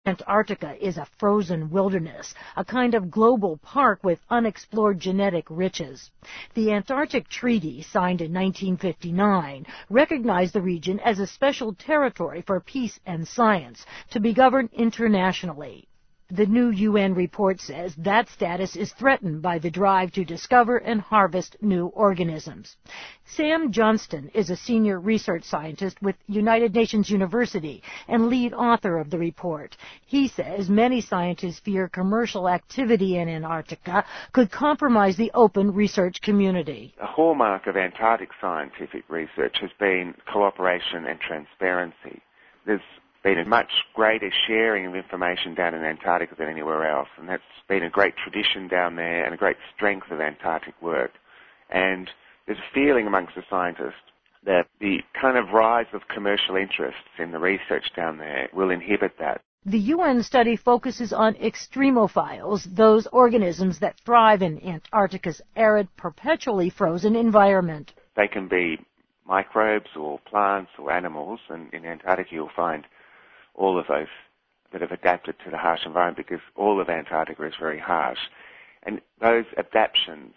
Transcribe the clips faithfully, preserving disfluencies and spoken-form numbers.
Antarctica is a frozen wilderness, a kind of global park with unexplored genetic riches. The Antarctic Treaty, signed in nineteen fifty-nine, recognized the region as a special territory for peace and science to be governed internationally. The new U N report says that status is threatened by the drive to discover and harvest new organisms. Sam Johnston is a senior research scientist with United Nations University and lead author of the report. He says many scientists fear commercial activity in Antarctica could compromise the open research community. A hallmark of Antarctic scientific research has been cooperation and transparency. There's been a much greater sharing of information down in Antarctica than anywhere else, and that's been a great tradition down there and a great strength of Antarctic work. And there's a feeling amongst the scientists that the kind of rise of commercial interests in the research down there will inhibit that. The U N study focuses on extremophiles, those organisms that thrive in Antarctica's arid, perpetually frozen environment. They can be microbes or plants or animals, and in Antarctica you'll find all of those that have adapted to the harsh environment, because all of Antarctica is very harsh. And those adaptations,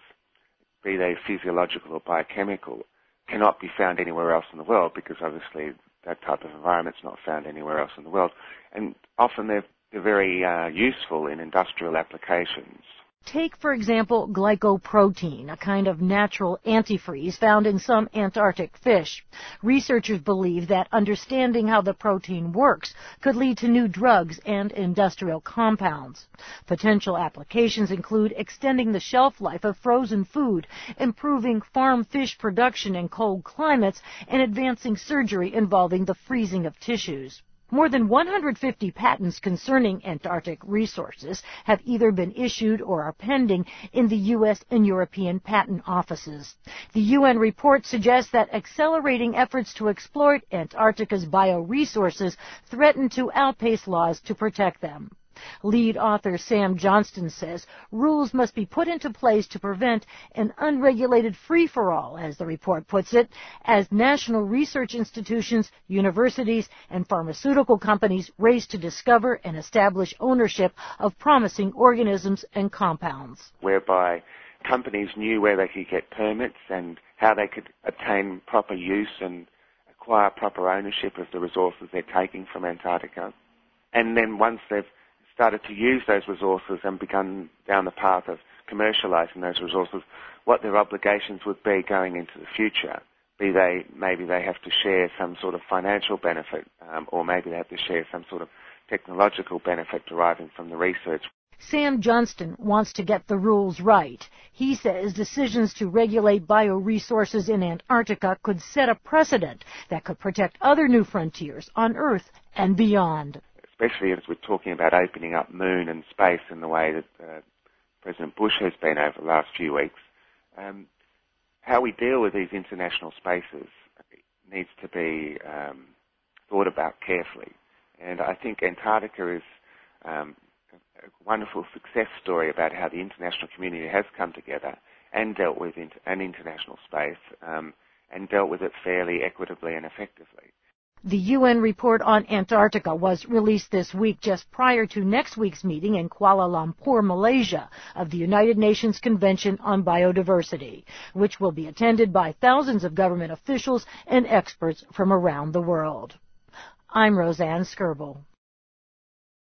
be they physiological or biochemical, cannot be found anywhere else in the world, because obviously that type of environment is not found anywhere else in the world. And often they're, they're very uh, useful in industrial applications. Take, for example, glycoprotein, a kind of natural antifreeze found in some Antarctic fish. Researchers believe that understanding how the protein works could lead to new drugs and industrial compounds. Potential applications include extending the shelf life of frozen food, improving farm fish production in cold climates, and advancing surgery involving the freezing of tissues. More than one hundred fifty patents concerning Antarctic resources have either been issued or are pending in the U S and European patent offices. The U N report suggests that accelerating efforts to exploit Antarctica's bioresources threaten to outpace laws to protect them. Lead author Sam Johnston says rules must be put into place to prevent an unregulated free-for-all, as the report puts it, as national research institutions, universities, and pharmaceutical companies race to discover and establish ownership of promising organisms and compounds. Whereby companies knew where they could get permits and how they could obtain proper use and acquire proper ownership of the resources they're taking from Antarctica. And then once they've started to use those resources and begun down the path of commercializing those resources, what their obligations would be going into the future. Be they, maybe they have to share some sort of financial benefit, um, or maybe they have to share some sort of technological benefit deriving from the research. Sam Johnston wants to get the rules right. He says decisions to regulate bioresources in Antarctica could set a precedent that could protect other new frontiers on Earth and beyond. Especially as we're talking about opening up moon and space in the way that uh, President Bush has been over the last few weeks. Um, how we deal with these international spaces needs to be um, thought about carefully. And I think Antarctica is um, a wonderful success story about how the international community has come together and dealt with inter- an international space um, and dealt with it fairly equitably and effectively. The U N report on Antarctica was released this week just prior to next week's meeting in Kuala Lumpur, Malaysia, of the United Nations Convention on Biodiversity, which will be attended by thousands of government officials and experts from around the world. I'm Roseanne Skirble.